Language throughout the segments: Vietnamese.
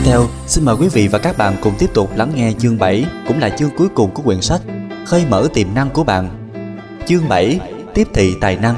theo, xin mời quý vị và các bạn cùng tiếp tục lắng nghe chương 7, cũng là chương cuối cùng của quyển sách Khơi mở tiềm năng của bạn. Chương 7, tiếp thị tài năng.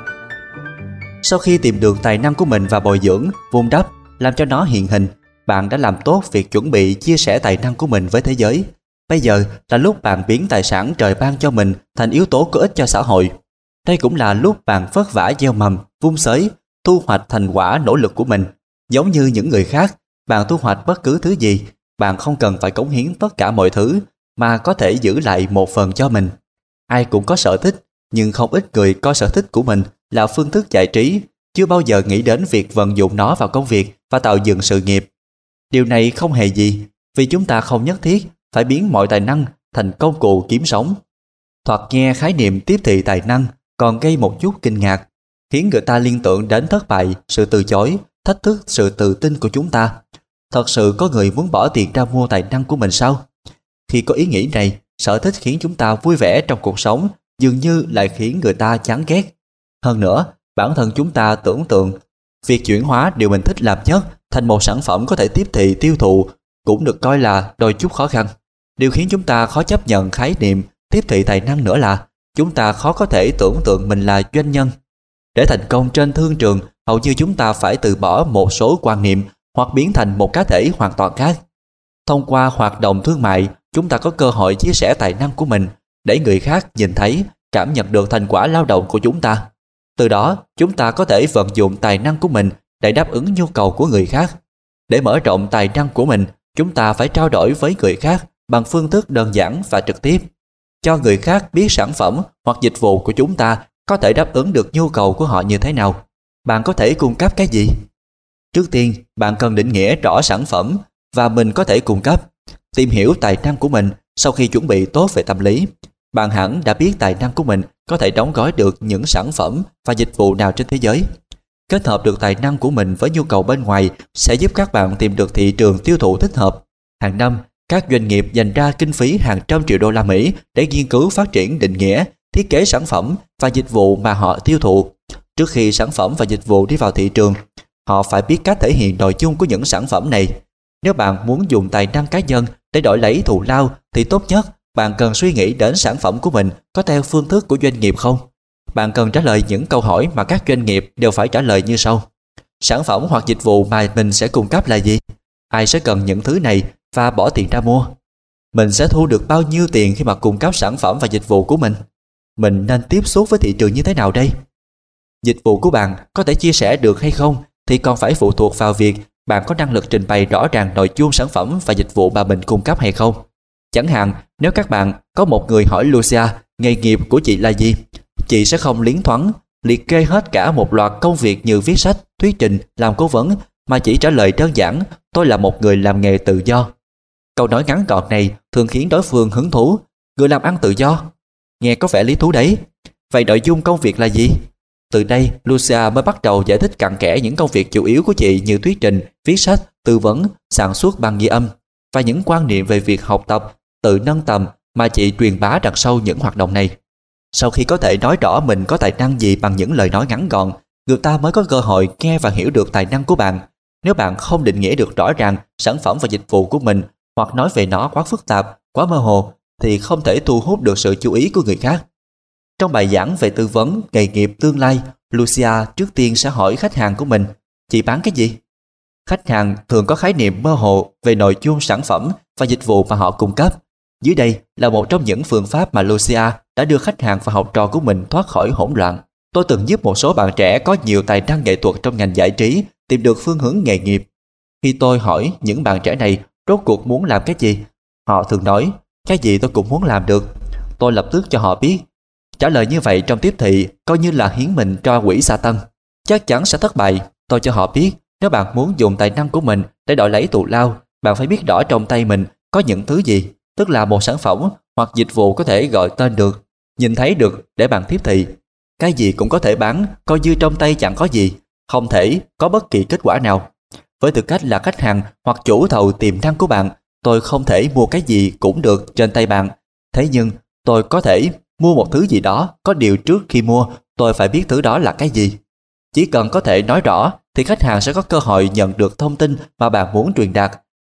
Sau khi tìm được tài năng của mình và bồi dưỡng, vun đắp, làm cho nó hiện hình, bạn đã làm tốt việc chuẩn bị chia sẻ tài năng của mình với thế giới. Bây giờ là lúc bạn biến tài sản trời ban cho mình thành yếu tố có ích cho xã hội. Đây cũng là lúc bạn vất vả gieo mầm, vun xới, thu hoạch thành quả nỗ lực của mình. Giống như những người khác, bạn thu hoạch bất cứ thứ gì, bạn không cần phải cống hiến tất cả mọi thứ, mà có thể giữ lại một phần cho mình. Ai cũng có sở thích, nhưng không ít người coi sở thích của mình là phương thức giải trí, chưa bao giờ nghĩ đến việc vận dụng nó vào công việc và tạo dựng sự nghiệp. Điều này không hề gì, vì chúng ta không nhất thiết phải biến mọi tài năng thành công cụ kiếm sống. Thoạt nghe khái niệm tiếp thị tài năng còn gây một chút kinh ngạc, khiến người ta liên tưởng đến thất bại, sự từ chối, thách thức sự tự tin của chúng ta. Thật sự có người muốn bỏ tiền ra mua tài năng của mình sao? Khi có ý nghĩ này, sở thích khiến chúng ta vui vẻ trong cuộc sống dường như lại khiến người ta chán ghét. Hơn nữa, bản thân chúng ta tưởng tượng việc chuyển hóa điều mình thích làm nhất thành một sản phẩm có thể tiếp thị tiêu thụ cũng được coi là đôi chút khó khăn. Điều khiến chúng ta khó chấp nhận khái niệm tiếp thị tài năng nữa là chúng ta khó có thể tưởng tượng mình là doanh nhân. Để thành công trên thương trường, hầu như chúng ta phải từ bỏ một số quan niệm hoặc biến thành một cá thể hoàn toàn khác. Thông qua hoạt động thương mại, chúng ta có cơ hội chia sẻ tài năng của mình để người khác nhìn thấy, cảm nhận được thành quả lao động của chúng ta. Từ đó, chúng ta có thể vận dụng tài năng của mình để đáp ứng nhu cầu của người khác. Để mở rộng tài năng của mình, chúng ta phải trao đổi với người khác bằng phương thức đơn giản và trực tiếp. Cho người khác biết sản phẩm hoặc dịch vụ của chúng ta có thể đáp ứng được nhu cầu của họ như thế nào. Bạn có thể cung cấp cái gì? Trước tiên, bạn cần định nghĩa rõ sản phẩm và mình có thể cung cấp. Tìm hiểu tài năng của mình sau khi chuẩn bị tốt về tâm lý. Bạn hẳn đã biết tài năng của mình có thể đóng gói được những sản phẩm và dịch vụ nào trên thế giới. Kết hợp được tài năng của mình với nhu cầu bên ngoài sẽ giúp các bạn tìm được thị trường tiêu thụ thích hợp. Hàng năm, các doanh nghiệp dành ra kinh phí hàng trăm triệu đô la Mỹ để nghiên cứu phát triển định nghĩa, thiết kế sản phẩm và dịch vụ mà họ tiêu thụ. Trước khi sản phẩm và dịch vụ đi vào thị trường, họ phải biết cách thể hiện nội dung của những sản phẩm này. Nếu bạn muốn dùng tài năng cá nhân để đổi lấy thù lao thì tốt nhất bạn cần suy nghĩ đến sản phẩm của mình có theo phương thức của doanh nghiệp không. Bạn cần trả lời những câu hỏi mà các doanh nghiệp đều phải trả lời như sau. Sản phẩm hoặc dịch vụ mà mình sẽ cung cấp là gì? Ai sẽ cần những thứ này và bỏ tiền ra mua? Mình sẽ thu được bao nhiêu tiền khi mà cung cấp sản phẩm và dịch vụ của mình? Mình nên tiếp xúc với thị trường như thế nào đây? Dịch vụ của bạn có thể chia sẻ được hay không thì còn phải phụ thuộc vào việc bạn có năng lực trình bày rõ ràng nội dung sản phẩm và dịch vụ mà mình cung cấp hay không. Chẳng hạn, nếu các bạn có một người hỏi Lucia nghề nghiệp của chị là gì, chị sẽ không liến thoáng liệt kê hết cả một loạt công việc như viết sách, thuyết trình, làm cố vấn, mà chỉ trả lời đơn giản tôi là một người làm nghề tự do. Câu nói ngắn gọn này thường khiến đối phương hứng thú. Người làm ăn tự do? Nghe có vẻ lý thú đấy. Vậy nội dung công việc là gì? Từ đây, Lucia mới bắt đầu giải thích cặn kẽ những công việc chủ yếu của chị như thuyết trình, viết sách, tư vấn, sản xuất băng ghi âm và những quan niệm về việc học tập, tự nâng tầm mà chị truyền bá đằng sau những hoạt động này. Sau khi có thể nói rõ mình có tài năng gì bằng những lời nói ngắn gọn, người ta mới có cơ hội nghe và hiểu được tài năng của bạn. Nếu bạn không định nghĩa được rõ ràng sản phẩm và dịch vụ của mình hoặc nói về nó quá phức tạp, quá mơ hồ thì không thể thu hút được sự chú ý của người khác. Trong bài giảng về tư vấn nghề nghiệp tương lai, Lucia trước tiên sẽ hỏi khách hàng của mình, chị bán cái gì? Khách hàng thường có khái niệm mơ hồ về nội dung sản phẩm và dịch vụ mà họ cung cấp. Dưới đây là một trong những phương pháp mà Lucia đã đưa khách hàng và học trò của mình thoát khỏi hỗn loạn. Tôi từng giúp một số bạn trẻ có nhiều tài năng nghệ thuật trong ngành giải trí tìm được phương hướng nghề nghiệp. Khi tôi hỏi những bạn trẻ này rốt cuộc muốn làm cái gì, họ thường nói, cái gì tôi cũng muốn làm được. Tôi lập tức cho họ biết, trả lời như vậy trong tiếp thị coi như là hiến mình cho quỷ Satan, chắc chắn sẽ thất bại. Tôi cho họ biết, nếu bạn muốn dùng tài năng của mình để đổi lấy thù lao, bạn phải biết rõ trong tay mình có những thứ gì, tức là một sản phẩm hoặc dịch vụ có thể gọi tên được, nhìn thấy được để bạn tiếp thị. Cái gì cũng có thể bán, coi như trong tay chẳng có gì, không thể có bất kỳ kết quả nào. Với tư cách là khách hàng hoặc chủ thầu tiềm năng của bạn, tôi không thể mua cái gì cũng được trên tay bạn. Thế nhưng tôi có thể mua một thứ gì đó, có điều trước khi mua tôi phải biết thứ đó là cái gì. Chỉ cần có thể nói rõ thì khách hàng sẽ có cơ hội nhận được thông tin mà bạn muốn truyền đạt.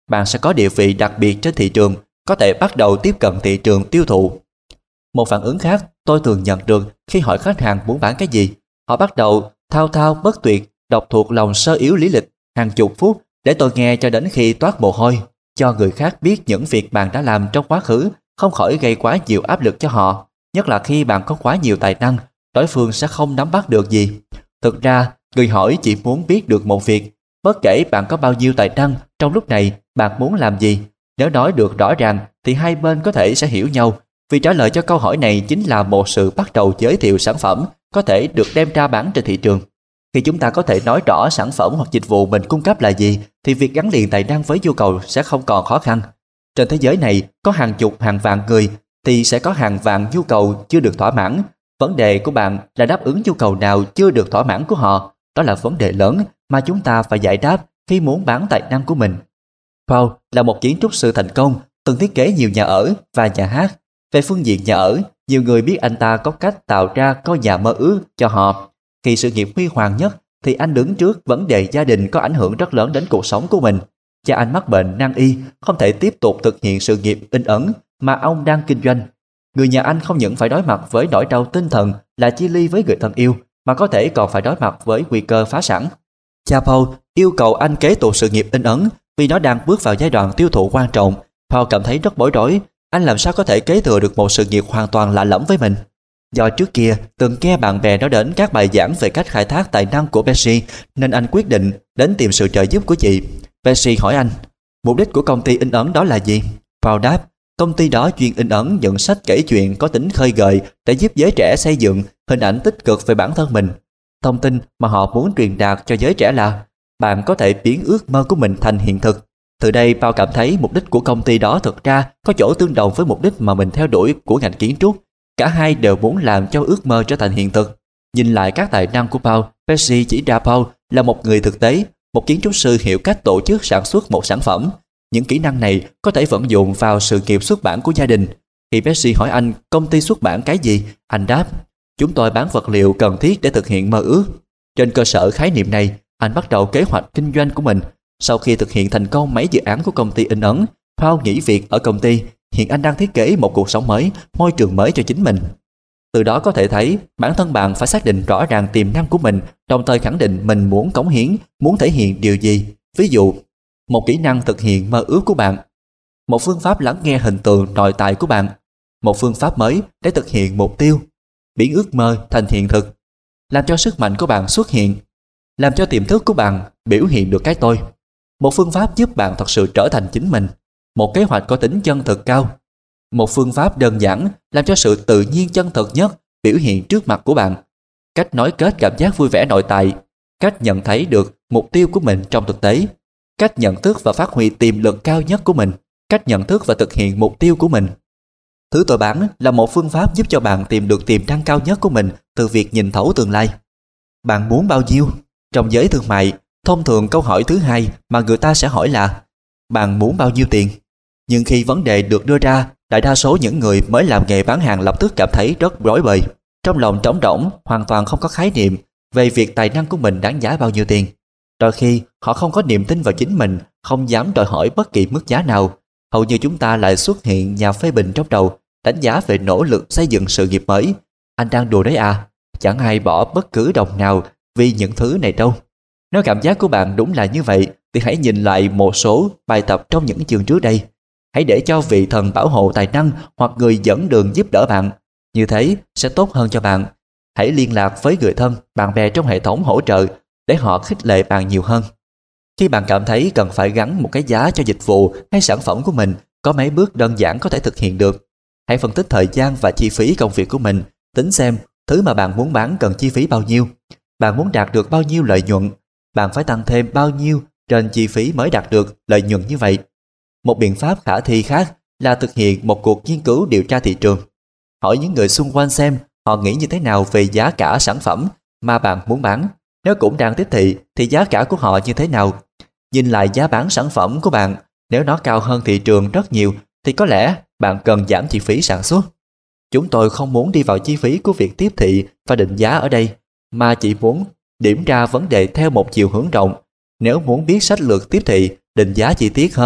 bạn sẽ có địa vị đặc biệt trên thị trường, có thể bắt đầu tiếp cận thị trường tiêu thụ. Một phản ứng khác tôi thường nhận được khi hỏi khách hàng muốn bán cái gì. Họ bắt đầu thao thao bất tuyệt, đọc thuộc lòng sơ yếu lý lịch hàng chục phút để tôi nghe cho đến khi toát mồ hôi. Cho người khác biết những việc bạn đã làm trong quá khứ không khỏi gây quá nhiều áp lực cho họ, nhất là khi bạn có quá nhiều tài năng, đối phương sẽ không nắm bắt được gì. Thực ra, người hỏi chỉ muốn biết được một việc, bất kể bạn có bao nhiêu tài năng, trong lúc này bạn muốn làm gì. Nếu nói được rõ ràng thì hai bên có thể sẽ hiểu nhau, vì trả lời cho câu hỏi này chính là một sự bắt đầu giới thiệu sản phẩm có thể được đem ra bán trên thị trường. Khi chúng ta có thể nói rõ sản phẩm hoặc dịch vụ mình cung cấp là gì, thì việc gắn liền tài năng với nhu cầu sẽ không còn khó khăn. Trên thế giới này có hàng chục hàng vạn người thì sẽ có hàng vạn nhu cầu chưa được thỏa mãn. Vấn đề của bạn là đáp ứng nhu cầu nào chưa được thỏa mãn của họ. Đó là vấn đề lớn mà chúng ta phải giải đáp khi muốn bán tài năng của mình. Paul là một kiến trúc sư thành công, từng thiết kế nhiều nhà ở và nhà hát. Về phương diện nhà ở, nhiều người biết anh ta có cách tạo ra ngôi nhà mơ ước cho họ. Khi sự nghiệp huy hoàng nhất thì anh đứng trước vấn đề gia đình có ảnh hưởng rất lớn đến cuộc sống của mình. Cha anh mắc bệnh nan y, không thể tiếp tục thực hiện sự nghiệp in ấn mà ông đang kinh doanh. Người nhà anh không những phải đối mặt với nỗi đau tinh thần là chia ly với người thân yêu, mà có thể còn phải đối mặt với nguy cơ phá sản. Cha Paul yêu cầu anh kế tục sự nghiệp in ấn vì nó đang bước vào giai đoạn tiêu thụ quan trọng. Paul cảm thấy rất bối rối. Anh làm sao có thể kế thừa được một sự nghiệp hoàn toàn lạ lẫm với mình? Do trước kia từng nghe bạn bè nói đến các bài giảng về cách khai thác tài năng của Betsy, nên anh quyết định đến tìm sự trợ giúp của chị. Betsy hỏi anh, mục đích của công ty in ấn đó là gì? Paul đáp, công ty đó chuyên in ấn những sách kể chuyện có tính khơi gợi để giúp giới trẻ xây dựng hình ảnh tích cực về bản thân mình. Thông tin mà họ muốn truyền đạt cho giới trẻ là bạn có thể biến ước mơ của mình thành hiện thực. Từ đây Paul cảm thấy mục đích của công ty đó thực ra có chỗ tương đồng với mục đích mà mình theo đuổi của ngành kiến trúc. Cả hai đều muốn làm cho ước mơ trở thành hiện thực. Nhìn lại các tài năng của Paul, Betsy chỉ ra Paul là một người thực tế, một kiến trúc sư hiểu cách tổ chức sản xuất một sản phẩm. Những kỹ năng này có thể vận dụng vào sự nghiệp xuất bản của gia đình. Khi Betsy hỏi anh công ty xuất bản cái gì, anh đáp, chúng tôi bán vật liệu cần thiết để thực hiện mơ ước. Trên cơ sở khái niệm này, anh bắt đầu kế hoạch kinh doanh của mình. Sau khi thực hiện thành công mấy dự án của công ty in ấn, Paul nghỉ việc ở công ty. Hiện anh đang thiết kế một cuộc sống mới, môi trường mới cho chính mình. Từ đó có thể thấy, bản thân bạn phải xác định rõ ràng tiềm năng của mình, đồng thời khẳng định mình muốn cống hiến, muốn thể hiện điều gì. Ví dụ, một kỹ năng thực hiện mơ ước của bạn, một phương pháp lắng nghe hình tượng nội tại của bạn, một phương pháp mới để thực hiện mục tiêu, biến ước mơ thành hiện thực, làm cho sức mạnh của bạn xuất hiện, làm cho tiềm thức của bạn biểu hiện được cái tôi, một phương pháp giúp bạn thật sự trở thành chính mình, một kế hoạch có tính chân thực cao, một phương pháp đơn giản làm cho sự tự nhiên chân thực nhất biểu hiện trước mặt của bạn, cách nối kết cảm giác vui vẻ nội tại, cách nhận thấy được mục tiêu của mình trong thực tế, cách nhận thức và phát huy tiềm lực cao nhất của mình, cách nhận thức và thực hiện mục tiêu của mình. Thứ tôi bán là một phương pháp giúp cho bạn tìm được tiềm năng cao nhất của mình từ việc nhìn thấu tương lai. Bạn muốn bao nhiêu? Trong giới thương mại, thông thường câu hỏi thứ hai mà người ta sẽ hỏi là bạn muốn bao nhiêu tiền? Nhưng khi vấn đề được đưa ra, đại đa số những người mới làm nghề bán hàng lập tức cảm thấy rất rối bời. Trong lòng trống rỗng, hoàn toàn không có khái niệm về việc tài năng của mình đáng giá bao nhiêu tiền. Đôi khi, họ không có niềm tin vào chính mình, không dám đòi hỏi bất kỳ mức giá nào. Hầu như chúng ta lại xuất hiện nhà phê bình trong đầu, đánh giá về nỗ lực xây dựng sự nghiệp mới. Anh đang đùa đấy à? Chẳng ai bỏ bất cứ đồng nào vì những thứ này đâu. Nếu cảm giác của bạn đúng là như vậy, thì hãy nhìn lại một số bài tập trong những chương trước đây. Hãy để cho vị thần bảo hộ tài năng hoặc người dẫn đường giúp đỡ bạn. Như thế sẽ tốt hơn cho bạn. Hãy liên lạc với người thân, bạn bè trong hệ thống hỗ trợ để họ khích lệ bạn nhiều hơn. Khi bạn cảm thấy cần phải gắn một cái giá cho dịch vụ hay sản phẩm của mình, có mấy bước đơn giản có thể thực hiện được. Hãy phân tích thời gian và chi phí công việc của mình, tính xem thứ mà bạn muốn bán cần chi phí bao nhiêu. Bạn muốn đạt được bao nhiêu lợi nhuận, bạn phải tăng thêm bao nhiêu trên chi phí mới đạt được lợi nhuận như vậy. Một biện pháp khả thi khác là thực hiện một cuộc nghiên cứu điều tra thị trường. Hỏi những người xung quanh xem họ nghĩ như thế nào về giá cả sản phẩm mà bạn muốn bán. Nếu cũng đang tiếp thị thì giá cả của họ như thế nào? Nhìn lại giá bán sản phẩm của bạn, nếu nó cao hơn thị trường rất nhiều thì có lẽ bạn cần giảm chi phí sản xuất. Chúng tôi không muốn đi vào chi phí của việc tiếp thị và định giá ở đây, mà chỉ muốn điểm ra vấn đề theo một chiều hướng rộng. Nếu muốn biết sách lược tiếp thị, định giá chi tiết hơn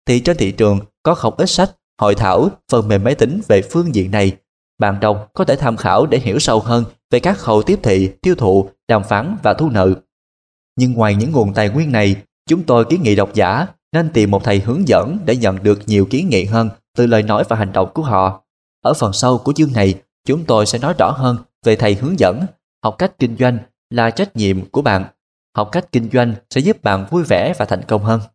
thì trên thị trường có không ít sách, hội thảo, phần mềm máy tính về phương diện này. Bạn đọc có thể tham khảo để hiểu sâu hơn về các khâu tiếp thị, tiêu thụ, đàm phán và thu nợ. Nhưng ngoài những nguồn tài nguyên này, chúng tôi kiến nghị độc giả nên tìm một thầy hướng dẫn để nhận được nhiều kiến nghị hơn từ lời nói và hành động của họ. Ở phần sau của chương này, chúng tôi sẽ nói rõ hơn về thầy hướng dẫn. Học cách kinh doanh là trách nhiệm của bạn. Học cách kinh doanh sẽ giúp bạn vui vẻ và thành công hơn.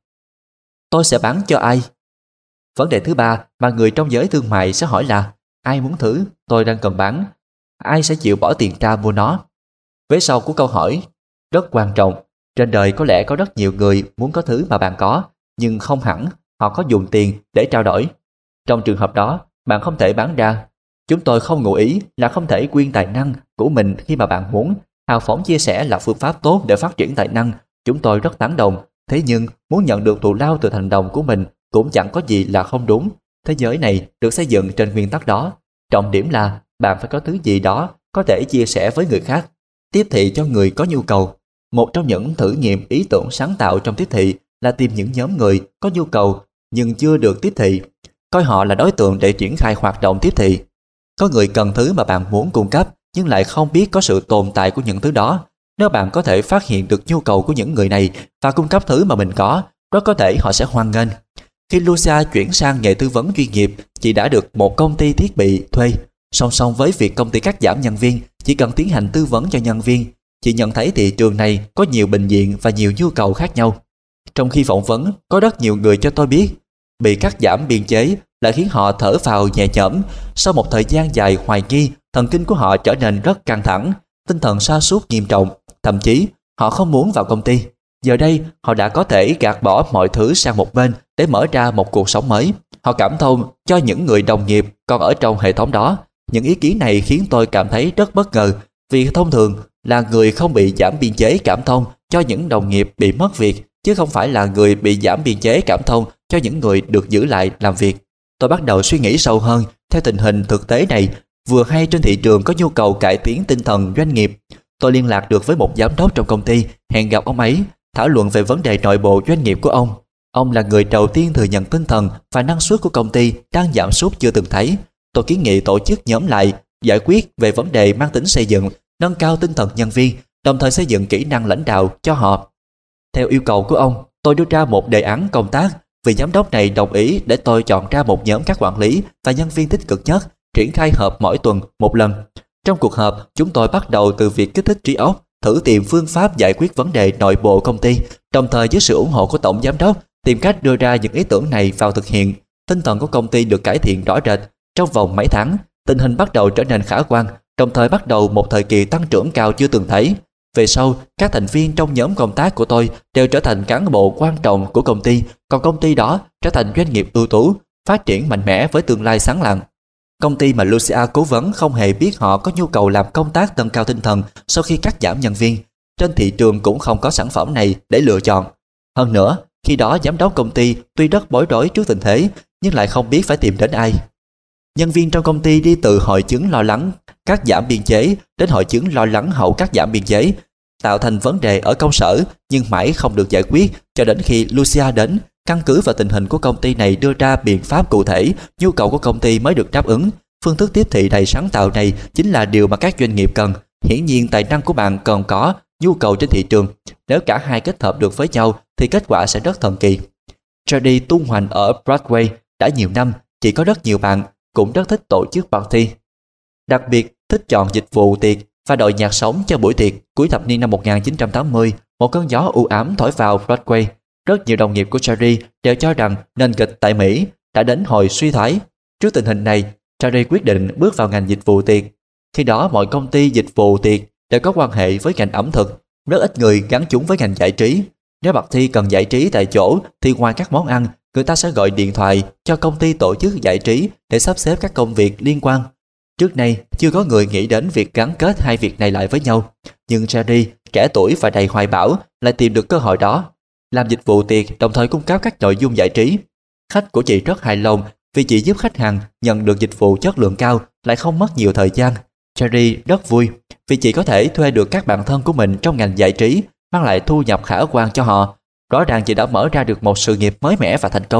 Tôi sẽ bán cho ai? Vấn đề thứ ba mà người trong giới thương mại sẽ hỏi là: ai muốn thứ tôi đang cần bán? Ai sẽ chịu bỏ tiền ra mua nó? Vế sau của câu hỏi rất quan trọng. Trên đời có lẽ có rất nhiều người muốn có thứ mà bạn có, nhưng không hẳn họ có dùng tiền để trao đổi. Trong trường hợp đó, bạn không thể bán ra. Chúng tôi không ngụ ý là không thể quyên tài năng của mình khi mà bạn muốn. Hào phóng chia sẻ là phương pháp tốt để phát triển tài năng. Chúng tôi rất tán đồng. Thế nhưng, muốn nhận được thù lao từ hành động của mình cũng chẳng có gì là không đúng. Thế giới này được xây dựng trên nguyên tắc đó. Trọng điểm là bạn phải có thứ gì đó có thể chia sẻ với người khác. Tiếp thị cho người có nhu cầu. Một trong những thử nghiệm ý tưởng sáng tạo trong tiếp thị là tìm những nhóm người có nhu cầu nhưng chưa được tiếp thị, coi họ là đối tượng để triển khai hoạt động tiếp thị. Có người cần thứ mà bạn muốn cung cấp nhưng lại không biết có sự tồn tại của những thứ đó. Nếu bạn có thể phát hiện được nhu cầu của những người này và cung cấp thứ mà mình có, rất có thể họ sẽ hoan nghênh. Khi Lucia chuyển sang nghề tư vấn chuyên nghiệp, chị đã được một công ty thiết bị thuê. Song song với việc công ty cắt giảm nhân viên, chỉ cần tiến hành tư vấn cho nhân viên. Chị nhận thấy thị trường này có nhiều bệnh viện và nhiều nhu cầu khác nhau. Trong khi phỏng vấn, có rất nhiều người cho tôi biết bị cắt giảm biên chế lại khiến họ thở phào nhẹ nhõm. Sau một thời gian dài hoài nghi, thần kinh của họ trở nên rất căng thẳng, tinh thần sa sút nghiêm trọng, thậm chí họ không muốn vào công ty. Giờ đây, họ đã có thể gạt bỏ mọi thứ sang một bên để mở ra một cuộc sống mới. Họ cảm thông cho những người đồng nghiệp còn ở trong hệ thống đó. Những ý kiến này khiến tôi cảm thấy rất bất ngờ, vì thông thường là người không bị giảm biên chế cảm thông cho những đồng nghiệp bị mất việc, chứ không phải là người bị giảm biên chế cảm thông cho những người được giữ lại làm việc. Tôi bắt đầu suy nghĩ sâu hơn. Theo tình hình thực tế này, vừa hay trên thị trường có nhu cầu cải tiến tinh thần doanh nghiệp. Tôi liên lạc được với một giám đốc trong công ty, hẹn gặp ông ấy, thảo luận về vấn đề nội bộ doanh nghiệp của ông. Ông là người đầu tiên thừa nhận tinh thần và năng suất của công ty đang giảm sút chưa từng thấy. Tôi kiến nghị tổ chức nhóm lại, giải quyết về vấn đề mang tính xây dựng, nâng cao tinh thần nhân viên, đồng thời xây dựng kỹ năng lãnh đạo cho họ. Theo yêu cầu của ông, tôi đưa ra một đề án công tác. Vị giám đốc này đồng ý để tôi chọn ra một nhóm các quản lý và nhân viên tích cực nhất, triển khai họp mỗi tuần một lần. Trong cuộc họp, chúng tôi bắt đầu từ việc kích thích trí óc, thử tìm phương pháp giải quyết vấn đề nội bộ công ty, đồng thời với sự ủng hộ của tổng giám đốc, tìm cách đưa ra những ý tưởng này vào thực hiện. Tinh thần của công ty được cải thiện rõ rệt. Trong vòng mấy tháng, tình hình bắt đầu trở nên khả quan, đồng thời bắt đầu một thời kỳ tăng trưởng cao chưa từng thấy. Về sau, các thành viên trong nhóm công tác của tôi đều trở thành cán bộ quan trọng của công ty, còn công ty đó trở thành doanh nghiệp ưu tú, phát triển mạnh mẽ với tương lai sáng lạng. Công ty mà Lucia cố vấn không hề biết họ có nhu cầu làm công tác nâng cao tinh thần sau khi cắt giảm nhân viên. Trên thị trường cũng không có sản phẩm này để lựa chọn. Hơn nữa, khi đó giám đốc công ty tuy rất bối rối trước tình thế, nhưng lại không biết phải tìm đến ai. Nhân viên trong công ty đi từ hội chứng lo lắng cắt giảm biên chế đến hội chứng lo lắng hậu cắt giảm biên chế, tạo thành vấn đề ở công sở nhưng mãi không được giải quyết cho đến khi Lucia đến. Căn cứ vào tình hình của công ty này đưa ra biện pháp cụ thể, nhu cầu của công ty mới được đáp ứng. Phương thức tiếp thị đầy sáng tạo này chính là điều mà các doanh nghiệp cần. Hiển nhiên tài năng của bạn còn có nhu cầu trên thị trường. Nếu cả hai kết hợp được với nhau thì kết quả sẽ rất thần kỳ. Jody tung hoành ở Broadway đã nhiều năm, chỉ có rất nhiều bạn cũng rất thích tổ chức party. Đặc biệt thích chọn dịch vụ tiệc và đội nhạc sống cho buổi tiệc. Cuối thập niên năm 1980, một cơn gió u ám thổi vào Broadway. Rất nhiều đồng nghiệp của Jerry đều cho rằng nền kịch tại Mỹ đã đến hồi suy thoái. Trước tình hình này, Jerry quyết định bước vào ngành dịch vụ tiệc. Khi đó mọi công ty dịch vụ tiệc đều có quan hệ với ngành ẩm thực, rất ít người gắn chúng với ngành giải trí. Nếu party cần giải trí tại chỗ thì ngoài các món ăn, người ta sẽ gọi điện thoại cho công ty tổ chức giải trí để sắp xếp các công việc liên quan. Trước nay chưa có người nghĩ đến việc gắn kết hai việc này lại với nhau, nhưng Jerry, trẻ tuổi và đầy hoài bão, lại tìm được cơ hội đó. Làm dịch vụ tiệc đồng thời cung cấp các nội dung giải trí. Khách của chị rất hài lòng vì chị giúp khách hàng nhận được dịch vụ chất lượng cao, lại không mất nhiều thời gian. Jerry rất vui vì chị có thể thuê được các bạn thân của mình trong ngành giải trí, mang lại thu nhập khả quan cho họ. Rõ ràng chị đã mở ra được một sự nghiệp mới mẻ và thành công.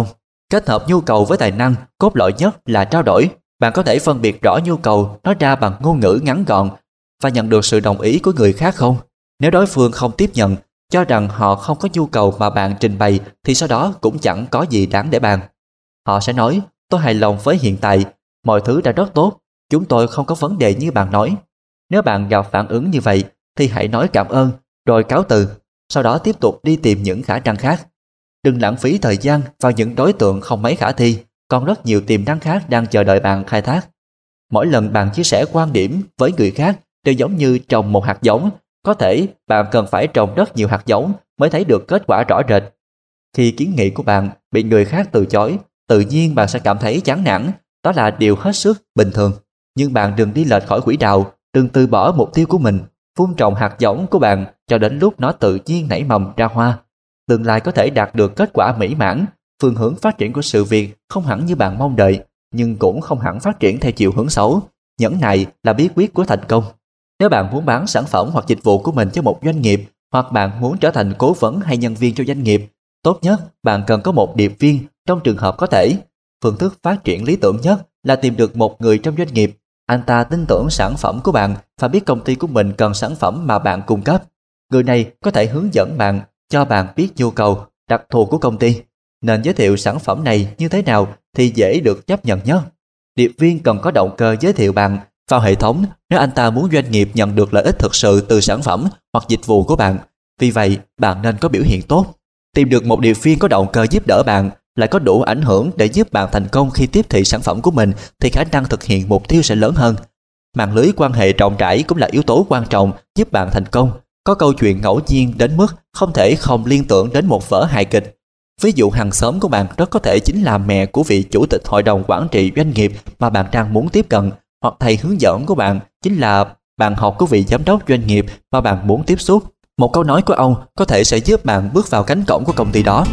Kết hợp nhu cầu với tài năng, cốt lõi nhất là trao đổi. Bạn có thể phân biệt rõ nhu cầu nói ra bằng ngôn ngữ ngắn gọn và nhận được sự đồng ý của người khác không? Nếu đối phương không tiếp nhận, cho rằng họ không có nhu cầu mà bạn trình bày, thì sau đó cũng chẳng có gì đáng để bàn. Họ sẽ nói, tôi hài lòng với hiện tại, mọi thứ đã rất tốt, chúng tôi không có vấn đề như bạn nói. Nếu bạn gặp phản ứng như vậy, thì hãy nói cảm ơn, rồi cáo từ, sau đó tiếp tục đi tìm những khả năng khác. Đừng lãng phí thời gian vào những đối tượng không mấy khả thi, còn rất nhiều tiềm năng khác đang chờ đợi bạn khai thác. Mỗi lần bạn chia sẻ quan điểm với người khác đều giống như trồng một hạt giống. Có thể bạn cần phải trồng rất nhiều hạt giống mới thấy được kết quả rõ rệt. Khi kiến nghị của bạn bị người khác từ chối, tự nhiên bạn sẽ cảm thấy chán nản. Đó là điều hết sức bình thường. Nhưng bạn đừng đi lệch khỏi quỹ đạo, đừng từ bỏ mục tiêu của mình. Vun trồng hạt giống của bạn cho đến lúc nó tự nhiên nảy mầm ra hoa. Tương lai có thể đạt được kết quả mỹ mãn. Phương hướng phát triển của sự việc không hẳn như bạn mong đợi, nhưng cũng không hẳn phát triển theo chiều hướng xấu. Nhẫn nại là bí quyết của thành công. Nếu bạn muốn bán sản phẩm hoặc dịch vụ của mình cho một doanh nghiệp, hoặc bạn muốn trở thành cố vấn hay nhân viên cho doanh nghiệp, tốt nhất bạn cần có một điệp viên trong trường hợp có thể. Phương thức phát triển lý tưởng nhất là tìm được một người trong doanh nghiệp. Anh ta tin tưởng sản phẩm của bạn và biết công ty của mình cần sản phẩm mà bạn cung cấp. Người này có thể hướng dẫn bạn, cho bạn biết nhu cầu đặc thù của công ty. Nên giới thiệu sản phẩm này như thế nào thì dễ được chấp nhận nhất. Điệp viên cần có động cơ giới thiệu bạn vào hệ thống nếu anh ta muốn doanh nghiệp nhận được lợi ích thực sự từ sản phẩm hoặc dịch vụ của bạn. Vì vậy, bạn nên có biểu hiện tốt. Tìm được một điệp viên có động cơ giúp đỡ bạn, lại có đủ ảnh hưởng để giúp bạn thành công khi tiếp thị sản phẩm của mình, thì khả năng thực hiện mục tiêu sẽ lớn hơn. Mạng lưới quan hệ rộng rãi cũng là yếu tố quan trọng giúp bạn thành công. Có câu chuyện ngẫu nhiên đến mức không thể không liên tưởng đến một vở hài kịch. Ví dụ hàng xóm của bạn rất có thể chính là mẹ của vị chủ tịch hội đồng quản trị doanh nghiệp mà bạn đang muốn tiếp cận, hoặc thầy hướng dẫn của bạn chính là bạn học của vị giám đốc doanh nghiệp mà bạn muốn tiếp xúc. Một câu nói của ông có thể sẽ giúp bạn bước vào cánh cổng của công ty đó.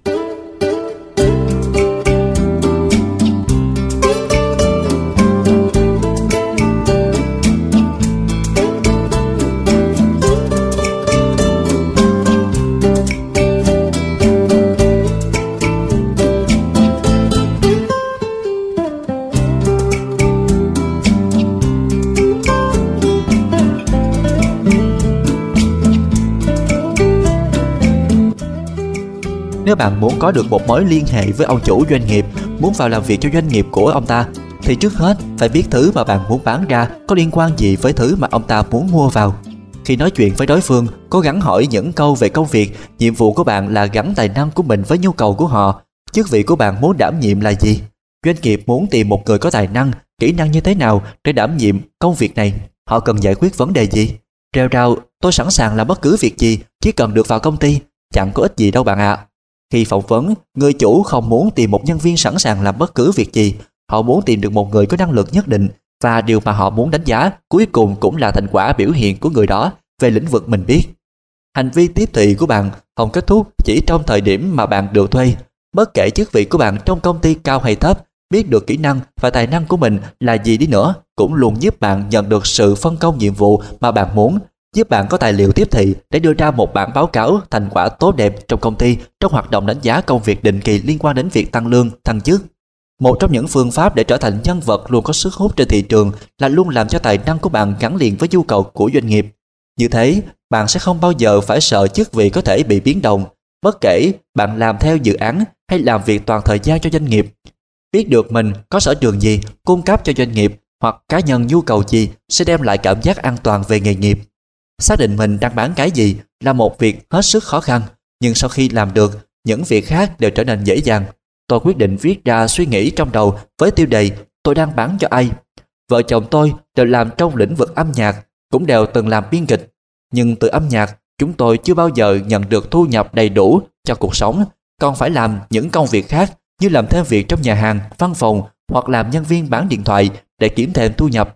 Nếu bạn muốn có được một mối liên hệ với ông chủ doanh nghiệp, muốn vào làm việc cho doanh nghiệp của ông ta, thì trước hết phải biết thứ mà bạn muốn bán ra có liên quan gì với thứ mà ông ta muốn mua vào. Khi nói chuyện với đối phương, cố gắng hỏi những câu về công việc. Nhiệm vụ của bạn là gắn tài năng của mình với nhu cầu của họ. Chức vị của bạn muốn đảm nhiệm là gì? Doanh nghiệp muốn tìm một người có tài năng, kỹ năng như thế nào để đảm nhiệm công việc này? Họ cần giải quyết vấn đề gì? Rêu rao, tôi sẵn sàng làm bất cứ việc gì, chỉ cần được vào công ty. Chẳng có ích gì đâu bạn ạ. Khi phỏng vấn, người chủ không muốn tìm một nhân viên sẵn sàng làm bất cứ việc gì. Họ muốn tìm được một người có năng lực nhất định, và điều mà họ muốn đánh giá cuối cùng cũng là thành quả biểu hiện của người đó về lĩnh vực mình biết. Hành vi tiếp thị của bạn không kết thúc chỉ trong thời điểm mà bạn được thuê. Bất kể chức vị của bạn trong công ty cao hay thấp, biết được kỹ năng và tài năng của mình là gì đi nữa cũng luôn giúp bạn nhận được sự phân công nhiệm vụ mà bạn muốn, giúp bạn có tài liệu tiếp thị để đưa ra một bản báo cáo thành quả tốt đẹp trong công ty trong hoạt động đánh giá công việc định kỳ liên quan đến việc tăng lương, thăng chức. Một trong những phương pháp để trở thành nhân vật luôn có sức hút trên thị trường là luôn làm cho tài năng của bạn gắn liền với nhu cầu của doanh nghiệp. Như thế, bạn sẽ không bao giờ phải sợ chức vị có thể bị biến động, bất kể bạn làm theo dự án hay làm việc toàn thời gian cho doanh nghiệp. Biết được mình có sở trường gì, cung cấp cho doanh nghiệp hoặc cá nhân nhu cầu gì sẽ đem lại cảm giác an toàn về nghề nghiệp. Xác định mình đang bán cái gì là một việc hết sức khó khăn, nhưng sau khi làm được, những việc khác đều trở nên dễ dàng. Tôi quyết định viết ra suy nghĩ trong đầu với tiêu đề tôi đang bán cho ai. Vợ chồng tôi đều làm trong lĩnh vực âm nhạc, cũng đều từng làm biên kịch. Nhưng từ âm nhạc, chúng tôi chưa bao giờ nhận được thu nhập đầy đủ cho cuộc sống, còn phải làm những công việc khác như làm thêm việc trong nhà hàng, văn phòng hoặc làm nhân viên bán điện thoại để kiếm thêm thu nhập.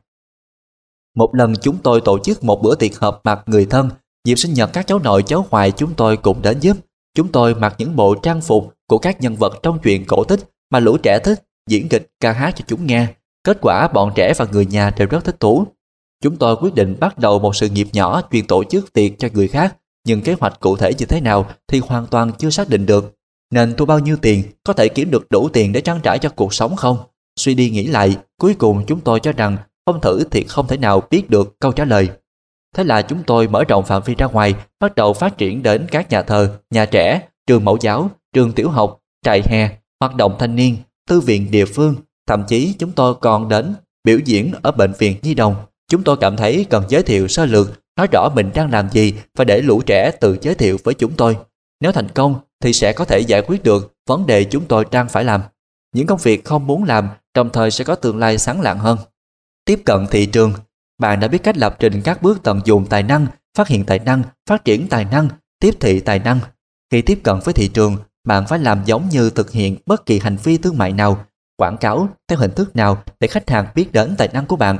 Một lần chúng tôi tổ chức một bữa tiệc họp mặt người thân, dịp sinh nhật các cháu nội cháu ngoại chúng tôi cũng đến giúp. Chúng tôi mặc những bộ trang phục của các nhân vật trong truyện cổ tích mà lũ trẻ thích, diễn kịch ca hát cho chúng nghe. Kết quả bọn trẻ và người nhà đều rất thích thú. Chúng tôi quyết định bắt đầu một sự nghiệp nhỏ chuyên tổ chức tiệc cho người khác, nhưng kế hoạch cụ thể như thế nào thì hoàn toàn chưa xác định được. nên thu bao nhiêu tiền có thể kiếm được đủ tiền để trang trải cho cuộc sống không? Suy đi nghĩ lại, cuối cùng chúng tôi cho rằng không thử thì không thể nào biết được câu trả lời. Thế là chúng tôi mở rộng phạm vi ra ngoài, bắt đầu phát triển đến các nhà thờ, nhà trẻ, trường mẫu giáo, trường tiểu học, trại hè, hoạt động thanh niên, thư viện địa phương. Thậm chí chúng tôi còn đến biểu diễn ở bệnh viện nhi đồng. Chúng tôi cảm thấy cần giới thiệu sơ lược, nói rõ mình đang làm gì và để lũ trẻ tự giới thiệu với chúng tôi. Nếu thành công thì sẽ có thể giải quyết được vấn đề chúng tôi đang phải làm, những công việc không muốn làm, đồng thời sẽ có tương lai sáng lạng hơn. Tiếp cận thị trường. Bạn đã biết cách lập trình các bước tận dụng tài năng, phát hiện tài năng, phát triển tài năng, tiếp thị tài năng. Khi tiếp cận với thị trường, bạn phải làm giống như thực hiện bất kỳ hành vi thương mại nào, quảng cáo theo hình thức nào để khách hàng biết đến tài năng của bạn.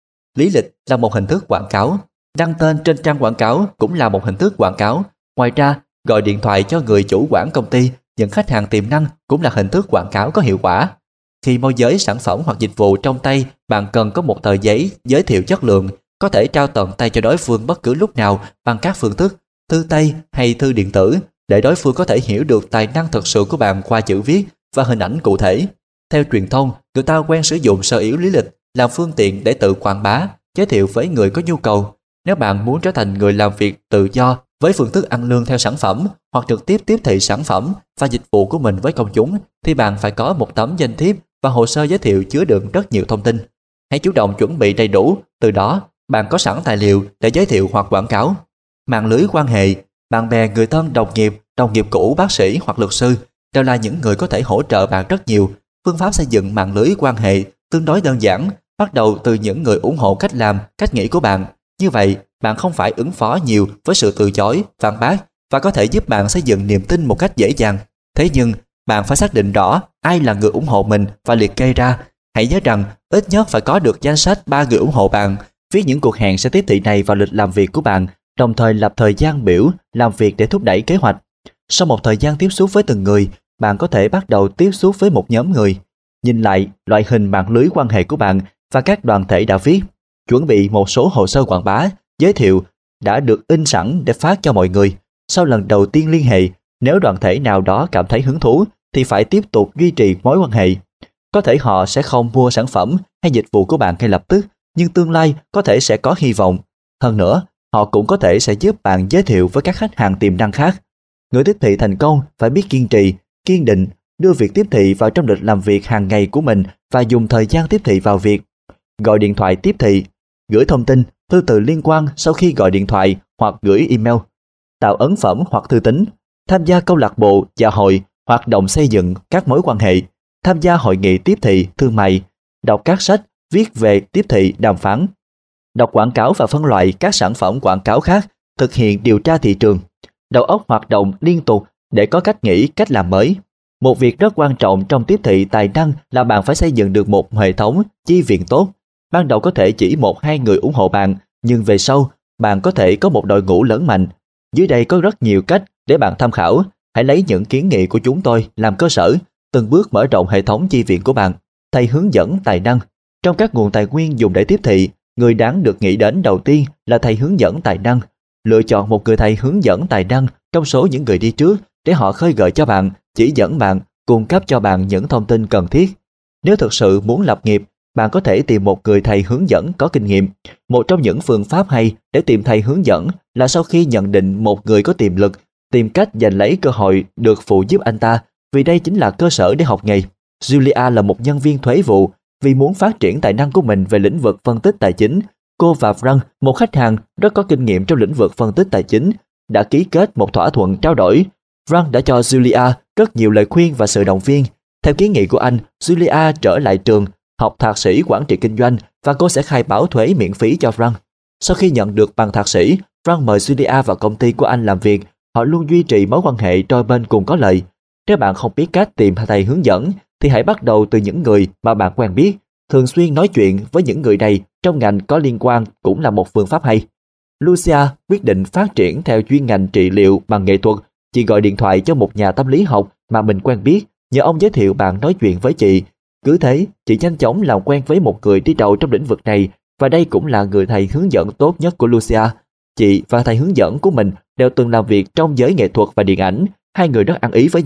Lý lịch là một hình thức quảng cáo, đăng tên trên trang quảng cáo cũng là một hình thức quảng cáo. Ngoài ra, gọi điện thoại cho người chủ quản công ty, những khách hàng tiềm năng cũng là hình thức quảng cáo có hiệu quả. Khi môi giới sản phẩm hoặc dịch vụ trong tay, bạn cần có một tờ giấy giới thiệu chất lượng, có thể trao tận tay cho đối phương bất cứ lúc nào bằng các phương thức, thư tay hay thư điện tử, để đối phương có thể hiểu được tài năng thực sự của bạn qua chữ viết và hình ảnh cụ thể. Theo truyền thông, người ta quen sử dụng sơ yếu lý lịch làm phương tiện để tự quảng bá, giới thiệu với người có nhu cầu. Nếu bạn muốn trở thành người làm việc tự do với phương thức ăn lương theo sản phẩm hoặc trực tiếp tiếp thị sản phẩm và dịch vụ của mình với công chúng, thì bạn phải có một tấm danh thiếp và hồ sơ giới thiệu chứa đựng rất nhiều thông tin. Hãy chủ động chuẩn bị đầy đủ, từ đó bạn có sẵn tài liệu để giới thiệu hoặc quảng cáo. Mạng lưới quan hệ, bạn bè, người thân, đồng nghiệp cũ, bác sĩ hoặc luật sư đều là những người có thể hỗ trợ bạn rất nhiều. Phương pháp xây dựng mạng lưới quan hệ tương đối đơn giản, bắt đầu từ những người ủng hộ cách làm, cách nghĩ của bạn. Như vậy, bạn không phải ứng phó nhiều với sự từ chối, phản bác và có thể giúp bạn xây dựng niềm tin một cách dễ dàng. Thế nhưng, bạn phải xác định rõ ai là người ủng hộ mình và liệt kê ra. Hãy nhớ rằng ít nhất phải có được danh sách 3 người ủng hộ bạn. Viết những cuộc hẹn sẽ tiếp thị này vào lịch làm việc của bạn, đồng thời lập thời gian biểu làm việc để thúc đẩy kế hoạch. Sau một thời gian tiếp xúc với từng người, bạn có thể bắt đầu tiếp xúc với một nhóm người. Nhìn lại loại hình mạng lưới quan hệ của bạn và các đoàn thể đã viết. Chuẩn bị một số hồ sơ quảng bá, giới thiệu đã được in sẵn để phát cho mọi người. Sau lần đầu tiên liên hệ, nếu đoàn thể nào đó cảm thấy hứng thú thì phải tiếp tục duy trì mối quan hệ. Có thể họ sẽ không mua sản phẩm hay dịch vụ của bạn ngay lập tức, nhưng tương lai có thể sẽ có hy vọng. Hơn nữa, họ cũng có thể sẽ giúp bạn giới thiệu với các khách hàng tiềm năng khác. Người tiếp thị thành công phải biết kiên trì, kiên định, đưa việc tiếp thị vào trong lịch làm việc hàng ngày của mình và dùng thời gian tiếp thị vào việc. Gọi điện thoại tiếp thị, gửi thông tin, thư từ liên quan sau khi gọi điện thoại hoặc gửi email. Tạo ấn phẩm hoặc thư tín, tham gia câu lạc bộ, dạ hội, hoạt động xây dựng các mối quan hệ, tham gia hội nghị tiếp thị, thương mại, đọc các sách, viết về tiếp thị, đàm phán, đọc quảng cáo và phân loại các sản phẩm quảng cáo khác, thực hiện điều tra thị trường. Đầu óc hoạt động liên tục để có cách nghĩ, cách làm mới. Một việc rất quan trọng trong tiếp thị tài năng là bạn phải xây dựng được một hệ thống chi viện tốt. Ban đầu có thể chỉ 1-2 người ủng hộ bạn, nhưng về sau, bạn có thể có một đội ngũ lớn mạnh. Dưới đây có rất nhiều cách để bạn tham khảo. Hãy lấy những kiến nghị của chúng tôi làm cơ sở, từng bước mở rộng hệ thống chi viện của bạn. Thầy hướng dẫn tài năng. Trong các nguồn tài nguyên dùng để tiếp thị, người đáng được nghĩ đến đầu tiên là thầy hướng dẫn tài năng. Lựa chọn một người thầy hướng dẫn tài năng trong số những người đi trước để họ khơi gợi cho bạn, chỉ dẫn bạn, cung cấp cho bạn những thông tin cần thiết. Nếu thực sự muốn lập nghiệp, bạn có thể tìm một người thầy hướng dẫn có kinh nghiệm. Một trong những phương pháp hay để tìm thầy hướng dẫn là sau khi nhận định một người có tiềm lực, tìm cách giành lấy cơ hội được phụ giúp anh ta, vì đây chính là cơ sở để học nghề. Julia là một nhân viên thuế vụ. Vì muốn phát triển tài năng của mình về lĩnh vực phân tích tài chính, cô và Frank, một khách hàng rất có kinh nghiệm trong lĩnh vực phân tích tài chính, đã ký kết một thỏa thuận trao đổi. Frank đã cho Julia rất nhiều lời khuyên và sự động viên. Theo kiến nghị của anh, Julia trở lại trường, học thạc sĩ quản trị kinh doanh và cô sẽ khai báo thuế miễn phí cho Frank. Sau khi nhận được bằng thạc sĩ, Frank mời Julia vào công ty của anh làm việc. Họ luôn duy trì mối quan hệ đôi bên cùng có lợi. Nếu bạn không biết cách tìm thầy hướng dẫn, thì hãy bắt đầu từ những người mà bạn quen biết. Thường xuyên nói chuyện với những người này trong ngành có liên quan cũng là một phương pháp hay. Lucia quyết định phát triển theo chuyên ngành trị liệu bằng nghệ thuật. Chị gọi điện thoại cho một nhà tâm lý học mà mình quen biết, nhờ ông giới thiệu bạn nói chuyện với chị. Cứ thế, chị nhanh chóng làm quen với một người đi đầu trong lĩnh vực này, và đây cũng là người thầy hướng dẫn tốt nhất của Lucia. Chị và thầy hướng dẫn của mình đều từng làm việc trong giới nghệ thuật và điện ảnh. Hai người rất ăn ý với nhau.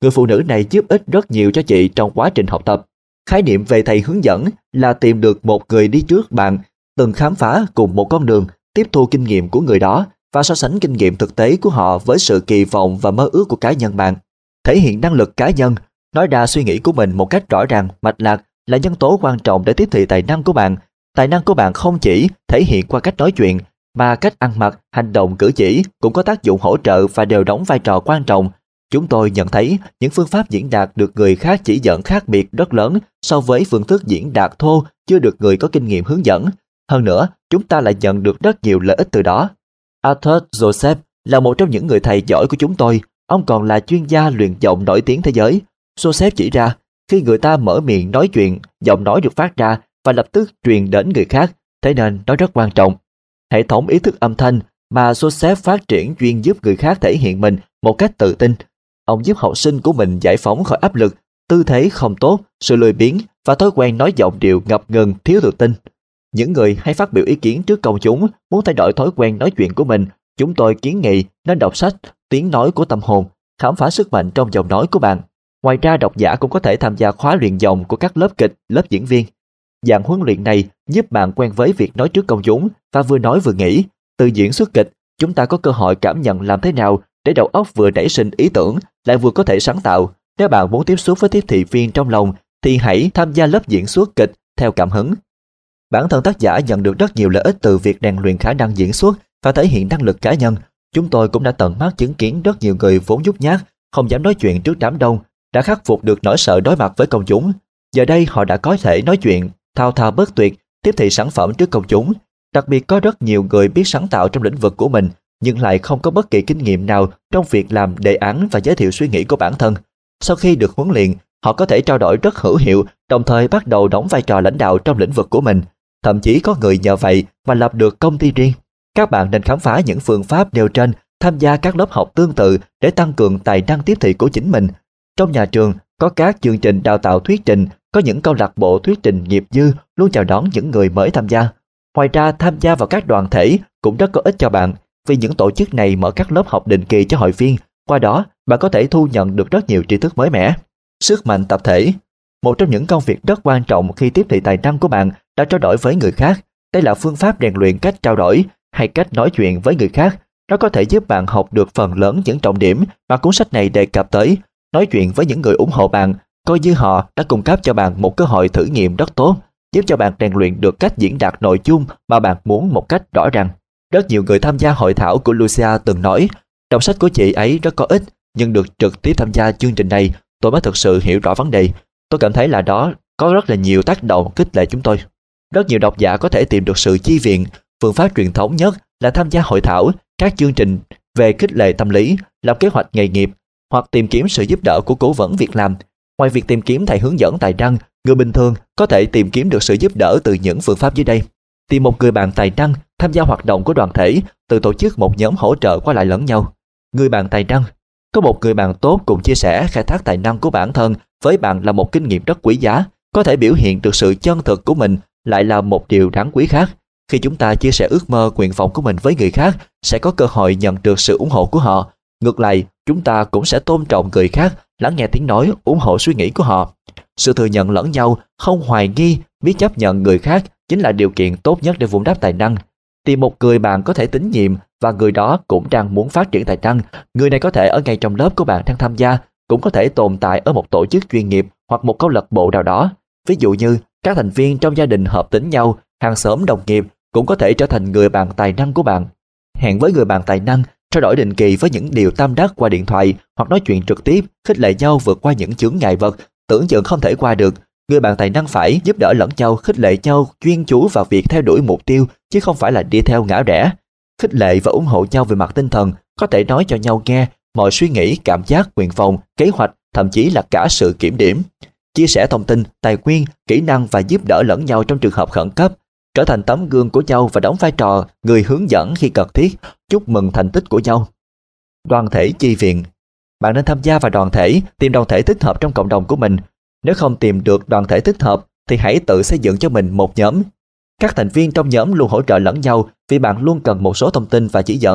Người phụ nữ này giúp ích rất nhiều cho chị trong quá trình học tập. Khái niệm về thầy hướng dẫn là tìm được một người đi trước bạn, từng khám phá cùng một con đường, tiếp thu kinh nghiệm của người đó và so sánh kinh nghiệm thực tế của họ với sự kỳ vọng và mơ ước của cá nhân bạn. Thể hiện năng lực cá nhân, nói ra suy nghĩ của mình một cách rõ ràng, mạch lạc là nhân tố quan trọng để tiếp thị tài năng của bạn. Tài năng của bạn không chỉ thể hiện qua cách nói chuyện, mà cách ăn mặc, hành động, cử chỉ cũng có tác dụng hỗ trợ và đều đóng vai trò quan trọng. Chúng tôi nhận thấy những phương pháp diễn đạt được người khác chỉ dẫn khác biệt rất lớn so với phương thức diễn đạt thô chưa được người có kinh nghiệm hướng dẫn. Hơn nữa, chúng ta lại nhận được rất nhiều lợi ích từ đó. Arthur Joseph là một trong những người thầy giỏi của chúng tôi. Ông còn là chuyên gia luyện giọng nổi tiếng thế giới. Joseph chỉ ra, khi người ta mở miệng nói chuyện, giọng nói được phát ra và lập tức truyền đến người khác, thế nên nó rất quan trọng. Hệ thống ý thức âm thanh mà Joseph phát triển chuyên giúp người khác thể hiện mình một cách tự tin. Ông giúp học sinh của mình giải phóng khỏi áp lực, tư thế không tốt, sự lười biếng và thói quen nói giọng điệu ngập ngừng, thiếu tự tin. Những người hay phát biểu ý kiến trước công chúng muốn thay đổi thói quen nói chuyện của mình, chúng tôi kiến nghị nên đọc sách Tiếng nói của tâm hồn, khám phá sức mạnh trong giọng nói của bạn. Ngoài ra, độc giả cũng có thể tham gia khóa luyện giọng của các lớp kịch, lớp diễn viên. Dạng huấn luyện này giúp bạn quen với việc nói trước công chúng và vừa nói vừa nghĩ. Từ diễn xuất kịch, chúng ta có cơ hội cảm nhận làm thế nào để đầu óc vừa nảy sinh ý tưởng lại vừa có thể sáng tạo. Nếu bạn muốn tiếp xúc với tiếp thị viên trong lòng thì hãy tham gia lớp diễn xuất kịch theo cảm hứng. Bản thân tác giả nhận được rất nhiều lợi ích từ việc rèn luyện khả năng diễn xuất và thể hiện năng lực cá nhân. Chúng tôi cũng đã tận mắt chứng kiến rất nhiều người vốn nhút nhát, không dám nói chuyện trước đám đông, đã khắc phục được nỗi sợ đối mặt với công chúng. Giờ đây họ đã có thể nói chuyện thao thao bất tuyệt, tiếp thị sản phẩm trước công chúng. Đặc biệt có rất nhiều người biết sáng tạo trong lĩnh vực của mình, nhưng lại không có bất kỳ kinh nghiệm nào trong việc làm đề án và giới thiệu suy nghĩ của bản thân. Sau khi được huấn luyện, họ có thể trao đổi rất hữu hiệu, đồng thời bắt đầu đóng vai trò lãnh đạo trong lĩnh vực của mình. Thậm chí có người nhờ vậy mà lập được công ty riêng. Các bạn nên khám phá những phương pháp nêu trên, tham gia các lớp học tương tự để tăng cường tài năng tiếp thị của chính mình. Trong nhà trường, có các chương trình đào tạo thuyết trình, có những câu lạc bộ thuyết trình nghiệp dư luôn chào đón những người mới tham gia. Ngoài ra, tham gia vào các đoàn thể cũng rất có ích cho bạn, vì những tổ chức này mở các lớp học định kỳ cho hội viên. Qua đó, bạn có thể thu nhận được rất nhiều tri thức mới mẻ. Sức mạnh tập thể. Một trong những công việc rất quan trọng khi tiếp thị tài năng của bạn là trao đổi với người khác. Đây là phương pháp rèn luyện cách trao đổi hay cách nói chuyện với người khác. Nó có thể giúp bạn học được phần lớn những trọng điểm mà cuốn sách này đề cập tới. Nói chuyện với những người ủng hộ bạn, coi như họ đã cung cấp cho bạn một cơ hội thử nghiệm rất tốt, giúp cho bạn rèn luyện được cách diễn đạt nội dung mà bạn muốn một cách rõ ràng. Rất nhiều người tham gia hội thảo của Lucia từng nói, đọc sách của chị ấy rất có ích, nhưng được trực tiếp tham gia chương trình này, tôi mới thực sự hiểu rõ vấn đề. Tôi cảm thấy là đó có rất là nhiều tác động khích lệ chúng tôi. Rất nhiều độc giả có thể tìm được sự chi viện. Phương pháp truyền thống nhất là tham gia hội thảo, các chương trình về khích lệ tâm lý, lập kế hoạch nghề nghiệp hoặc tìm kiếm sự giúp đỡ của cố vấn việc làm. Ngoài việc tìm kiếm thầy hướng dẫn tài năng, người bình thường có thể tìm kiếm được sự giúp đỡ từ những phương pháp dưới đây. Tìm một người bạn tài năng, tham gia hoạt động của đoàn thể, tự tổ chức một nhóm hỗ trợ qua lại lẫn nhau. Người bạn tài năng. Có một người bạn tốt cùng chia sẻ khai thác tài năng của bản thân với bạn là một kinh nghiệm rất quý giá. Có thể biểu hiện được sự chân thực của mình lại là một điều đáng quý khác. Khi chúng ta chia sẻ ước mơ, nguyện vọng của mình với người khác, sẽ có cơ hội nhận được sự ủng hộ của họ. Ngược lại, chúng ta cũng sẽ tôn trọng người khác, lắng nghe tiếng nói, ủng hộ suy nghĩ của họ. Sự thừa nhận lẫn nhau, không hoài nghi, biết chấp nhận người khác chính là điều kiện tốt nhất để vun đắp tài năng. Tìm một người bạn có thể tín nhiệm và người đó cũng đang muốn phát triển tài năng. Người này có thể ở ngay trong lớp của bạn đang tham gia, cũng có thể tồn tại ở một tổ chức chuyên nghiệp hoặc một câu lạc bộ nào đó. Ví dụ như các thành viên trong gia đình hợp tính nhau, hàng xóm đồng nghiệp cũng có thể trở thành người bạn tài năng của bạn. Hẹn với người bạn tài năng, trao đổi định kỳ với những điều tâm đắc qua điện thoại hoặc nói chuyện trực tiếp, khích lệ nhau vượt qua những chướng ngại vật tưởng chừng không thể qua được. Người bạn tài năng phải giúp đỡ lẫn nhau, khích lệ nhau, chuyên chú vào việc theo đuổi mục tiêu chứ không phải là đi theo ngã rẽ. Khích lệ và ủng hộ nhau về mặt tinh thần, có thể nói cho nhau nghe mọi suy nghĩ, cảm giác, nguyện vọng, kế hoạch, thậm chí là cả sự kiểm điểm. Chia sẻ thông tin, tài nguyên, kỹ năng và giúp đỡ lẫn nhau trong trường hợp khẩn cấp. Trở thành tấm gương của nhau và đóng vai trò người hướng dẫn khi cần thiết. Chúc mừng thành tích của nhau. Đoàn thể chi viện. Bạn nên tham gia vào đoàn thể, tìm đoàn thể thích hợp trong cộng đồng của mình. Nếu không tìm được đoàn thể thích hợp thì hãy tự xây dựng cho mình một nhóm. Các thành viên trong nhóm luôn hỗ trợ lẫn nhau vì bạn luôn cần một số thông tin và chỉ dẫn.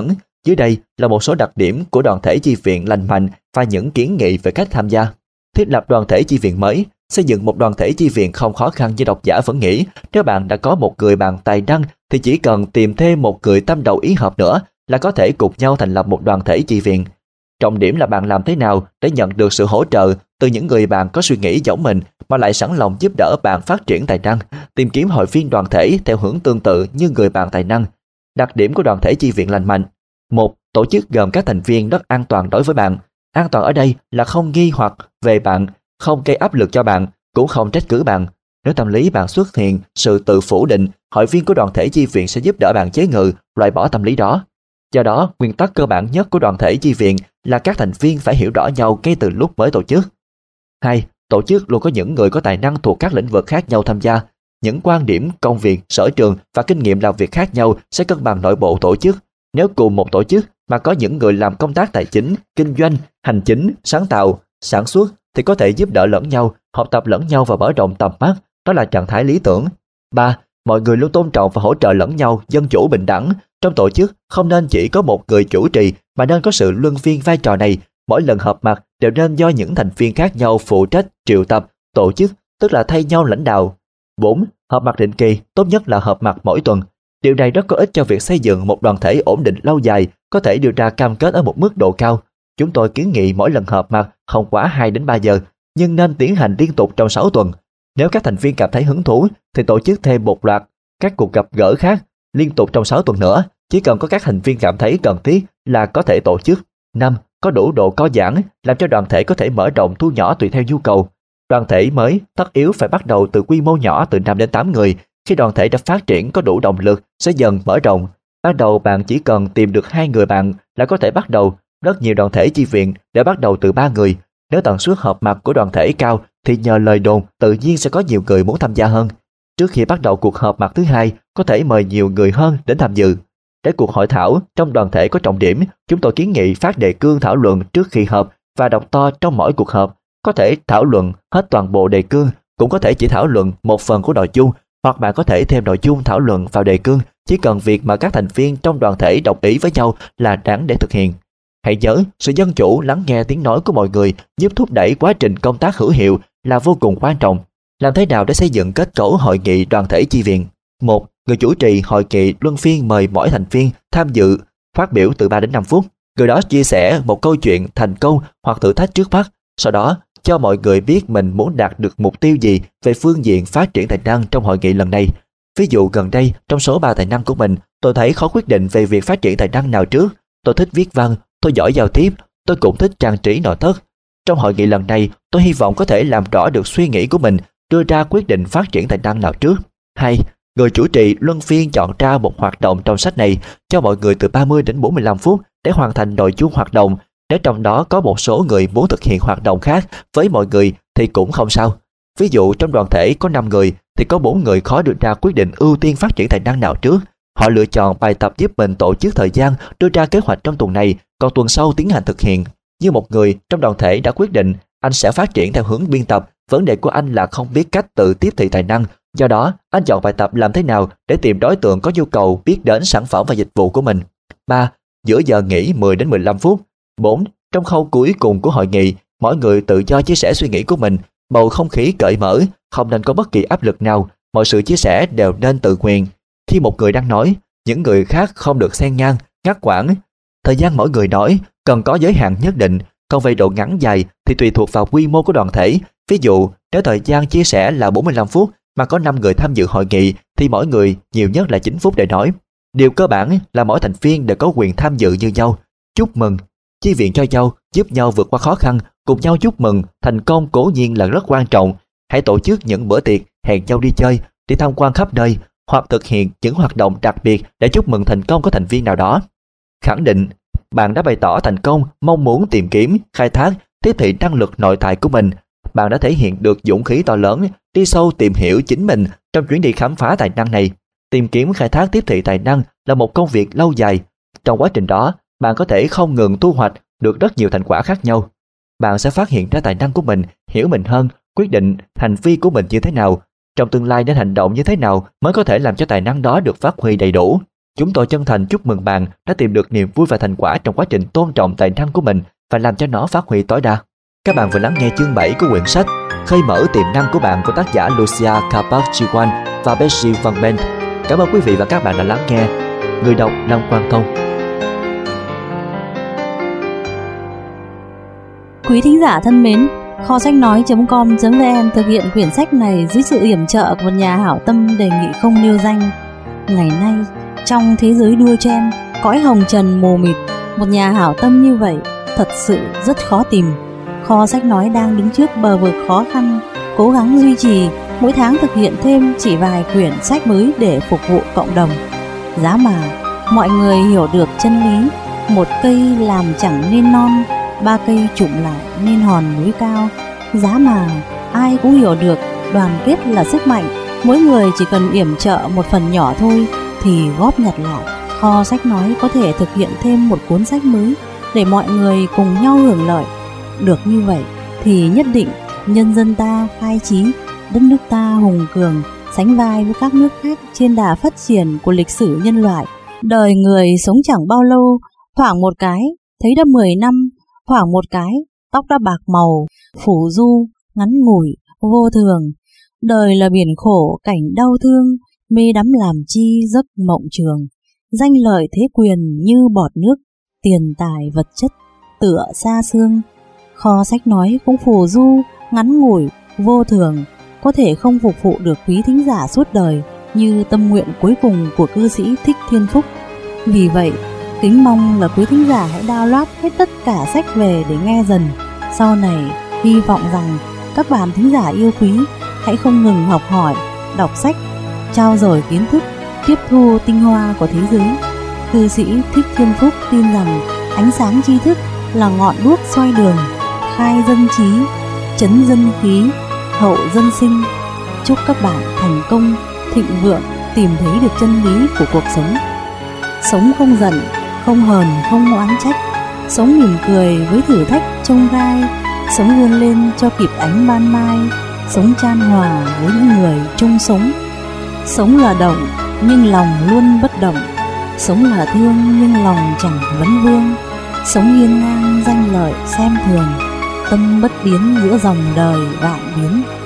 Dưới đây là một số đặc điểm của đoàn thể chi viện lành mạnh và những kiến nghị về cách tham gia. Thiết lập đoàn thể chi viện mới. Xây dựng một đoàn thể chi viện không khó khăn như độc giả vẫn nghĩ. Nếu bạn đã có một người bạn tài năng thì chỉ cần tìm thêm một người tâm đầu ý hợp nữa là có thể cùng nhau thành lập một đoàn thể chi viện. Trọng điểm là bạn làm thế nào để nhận được sự hỗ trợ từ những người bạn có suy nghĩ giống mình mà lại sẵn lòng giúp đỡ bạn phát triển tài năng. Tìm kiếm hội viên đoàn thể theo hướng tương tự như người bạn tài năng. Đặc điểm của đoàn thể chi viện lành mạnh. 1. Tổ chức gồm các thành viên rất an toàn đối với bạn. An toàn ở đây là không nghi hoặc về bạn, không gây áp lực cho bạn, cũng không trách cứ bạn. Nếu tâm lý bạn xuất hiện sự tự phủ định, hội viên của đoàn thể chi viện sẽ giúp đỡ bạn chế ngự, loại bỏ tâm lý đó. Do đó, nguyên tắc cơ bản nhất của đoàn thể chi viện là các thành viên phải hiểu rõ nhau ngay từ lúc mới tổ chức. 2. Tổ chức luôn có những người có tài năng thuộc các lĩnh vực khác nhau tham gia. Những quan điểm, công việc, sở trường và kinh nghiệm làm việc khác nhau sẽ cân bằng nội bộ tổ chức. Nếu cùng một tổ chức mà có những người làm công tác tài chính, kinh doanh, hành chính, sáng tạo, sản xuất thì có thể giúp đỡ lẫn nhau, học tập lẫn nhau và mở rộng tầm mắt. Đó là trạng thái lý tưởng. 3. Mọi người luôn tôn trọng và hỗ trợ lẫn nhau, dân chủ bình đẳng. Trong tổ chức không nên chỉ có một người chủ trì mà nên có sự luân phiên vai trò này. Mỗi lần họp mặt đều nên do những thành viên khác nhau phụ trách triệu tập, tổ chức, tức là thay nhau lãnh đạo. 4. Họp mặt định kỳ, tốt nhất là họp mặt mỗi tuần. Điều này rất có ích cho việc xây dựng một đoàn thể ổn định lâu dài, có thể đưa ra cam kết ở một mức độ cao. Chúng tôi kiến nghị mỗi lần họp mặt không quá 2 đến 3 giờ, nhưng nên tiến hành liên tục trong 6 tuần. Nếu các thành viên cảm thấy hứng thú thì tổ chức thêm một loạt các cuộc gặp gỡ khác liên tục trong 6 tuần nữa. Chỉ cần có các thành viên cảm thấy cần thiết là có thể tổ chức. 5. Có đủ độ co giãn, làm cho đoàn thể có thể mở rộng thu nhỏ tùy theo nhu cầu. Đoàn thể mới tất yếu phải bắt đầu từ quy mô nhỏ từ 5 đến 8 người. Khi đoàn thể đã phát triển có đủ động lực sẽ dần mở rộng. Ban đầu bạn chỉ cần tìm được 2 người bạn là có thể bắt đầu. Rất nhiều đoàn thể chi viện để bắt đầu từ 3 người. Nếu tần suất họp mặt của đoàn thể cao thì nhờ lời đồn tự nhiên sẽ có nhiều người muốn tham gia hơn. Trước khi bắt đầu cuộc họp mặt thứ 2, có thể mời nhiều người hơn đến tham dự. Để cuộc hội thảo trong đoàn thể có trọng điểm, chúng tôi kiến nghị phát đề cương thảo luận trước khi họp và đọc to trong mỗi cuộc họp. Có thể thảo luận hết toàn bộ đề cương, cũng có thể chỉ thảo luận một phần của nội dung, hoặc bạn có thể thêm nội dung thảo luận vào đề cương, chỉ cần việc mà các thành viên trong đoàn thể đồng ý với nhau là đáng để thực hiện. Hãy nhớ, sự dân chủ lắng nghe tiếng nói của mọi người giúp thúc đẩy quá trình công tác hữu hiệu là vô cùng quan trọng. Làm thế nào để xây dựng kết cấu hội nghị đoàn thể chi viện? 1. Người chủ trì hội nghị luân phiên mời mỗi thành viên tham dự, phát biểu từ 3 đến 5 phút. Người đó chia sẻ một câu chuyện thành công hoặc thử thách trước mắt. Sau đó, cho mọi người biết mình muốn đạt được mục tiêu gì về phương diện phát triển tài năng trong hội nghị lần này. Ví dụ gần đây, trong số 3 tài năng của mình, tôi thấy khó quyết định về việc phát triển tài năng nào trước. Tôi thích viết văn, tôi giỏi giao tiếp, tôi cũng thích trang trí nội thất. Trong hội nghị lần này, tôi hy vọng có thể làm rõ được suy nghĩ của mình, đưa ra quyết định phát triển tài năng nào trước. 2. Người chủ trì luân phiên chọn ra một hoạt động trong sách này, cho mọi người từ 30 đến 45 phút để hoàn thành nội dung hoạt động. Nếu trong đó có một số người muốn thực hiện hoạt động khác với mọi người thì cũng không sao. Ví dụ trong đoàn thể có 5 người thì có 4 người khó đưa ra quyết định ưu tiên phát triển tài năng nào trước. Họ lựa chọn bài tập giúp mình tổ chức thời gian, đưa ra kế hoạch trong tuần này, còn tuần sau tiến hành thực hiện. Như một người trong đoàn thể đã quyết định anh sẽ phát triển theo hướng biên tập, vấn đề của anh là không biết cách tự tiếp thị tài năng. Do đó, anh chọn bài tập làm thế nào để tìm đối tượng có nhu cầu biết đến sản phẩm và dịch vụ của mình. 3. Giữa giờ nghỉ 10 đến 15 phút. 4. Trong khâu cuối cùng của hội nghị, mỗi người tự do chia sẻ suy nghĩ của mình, bầu không khí cởi mở, không nên có bất kỳ áp lực nào, mọi sự chia sẻ đều nên tự nguyện. Khi một người đang nói, những người khác không được xen ngang, ngắt quãng. Thời gian mỗi người nói cần có giới hạn nhất định, còn về độ ngắn dài thì tùy thuộc vào quy mô của đoàn thể. Ví dụ, nếu thời gian chia sẻ là 45 phút mà có 5 người tham dự hội nghị thì mỗi người nhiều nhất là 9 phút để nói. Điều cơ bản là mỗi thành viên đều có quyền tham dự như nhau. Chúc mừng, chi viện cho nhau, giúp nhau vượt qua khó khăn, cùng nhau chúc mừng thành công cố nhiên là rất quan trọng. Hãy tổ chức những bữa tiệc, hẹn nhau đi chơi, đi tham quan khắp nơi, hoặc thực hiện những hoạt động đặc biệt để chúc mừng thành công của thành viên nào đó. Khẳng định, bạn đã bày tỏ thành công mong muốn tìm kiếm, khai thác, tiếp thị năng lực nội tại của mình. Bạn đã thể hiện được dũng khí to lớn, đi sâu tìm hiểu chính mình trong chuyến đi khám phá tài năng này. Tìm kiếm, khai thác, tiếp thị tài năng là một công việc lâu dài. Trong quá trình đó, bạn có thể không ngừng thu hoạch được rất nhiều thành quả khác nhau. Bạn sẽ phát hiện ra tài năng của mình, hiểu mình hơn, quyết định hành vi của mình như thế nào, trong tương lai nên hành động như thế nào mới có thể làm cho tài năng đó được phát huy đầy đủ. Chúng tôi chân thành chúc mừng bạn đã tìm được niềm vui và thành quả trong quá trình tôn trọng tài năng của mình và làm cho nó phát huy tối đa. Các bạn vừa lắng nghe chương 7 của quyển sách Khơi mở tiềm năng của bạn của tác giả Lucia Carpach-Chiwan và Betsy Van Bent. Cảm ơn quý vị và các bạn đã lắng nghe. Người đọc Lâm Quang Thông. Quý thính giả thân mến, kho sách nói.com.vn thực hiện quyển sách này dưới sự yểm trợ của một nhà hảo tâm đề nghị không nêu danh. Ngày nay, trong thế giới đua chen, cõi hồng trần mù mịt, một nhà hảo tâm như vậy thật sự rất khó tìm. Kho sách nói đang đứng trước bờ vực khó khăn, cố gắng duy trì, mỗi tháng thực hiện thêm chỉ vài quyển sách mới để phục vụ cộng đồng. Giá mà mọi người hiểu được chân lý, một cây làm chẳng nên non, ba cây chụm lại nên hòn núi cao. Giá mà ai cũng hiểu được đoàn kết là sức mạnh, mỗi người chỉ cần yểm trợ một phần nhỏ thôi thì góp nhặt lại, kho sách nói có thể thực hiện thêm một cuốn sách mới để mọi người cùng nhau hưởng lợi. Được như vậy thì nhất định nhân dân ta khai trí, đất nước ta hùng cường, sánh vai với các nước khác trên đà phát triển của lịch sử nhân loại. Đời người sống chẳng bao lâu, thoảng một cái thấy đã 10 năm, thoảng một cái tóc đã bạc màu, phủ du, ngắn ngủi, vô thường. Đời là biển khổ, cảnh đau thương, mê đắm làm chi giấc mộng trường. Danh lợi thế quyền như bọt nước, tiền tài vật chất tựa xa xương. Kho sách nói cũng phù du, ngắn ngủi, vô thường, có thể không phục vụ được quý thính giả suốt đời như tâm nguyện cuối cùng của cư sĩ Thích Thiên Phúc. Vì vậy, kính mong là quý thính giả hãy download hết tất cả sách về để nghe dần. Sau này, hy vọng rằng các bạn thính giả yêu quý hãy không ngừng học hỏi, đọc sách, trau dồi kiến thức, tiếp thu tinh hoa của thế giới. Cư sĩ Thích Thiên Phúc tin rằng ánh sáng tri thức là ngọn đuốc soi đường, khai dân trí, trấn dân khí, hậu dân sinh. Chúc các bạn thành công, thịnh vượng, tìm thấy được chân lý của cuộc sống. Sống không giận, không hờn, không oán trách, sống mỉm cười với thử thách chông gai, sống vươn lên cho kịp ánh ban mai, sống chan hòa với những người chung sống. Sống là động nhưng lòng luôn bất động, sống là thương nhưng lòng chẳng vấn vương, sống hiên ngang danh lợi xem thường, tâm bất biến giữa dòng đời vạn biến.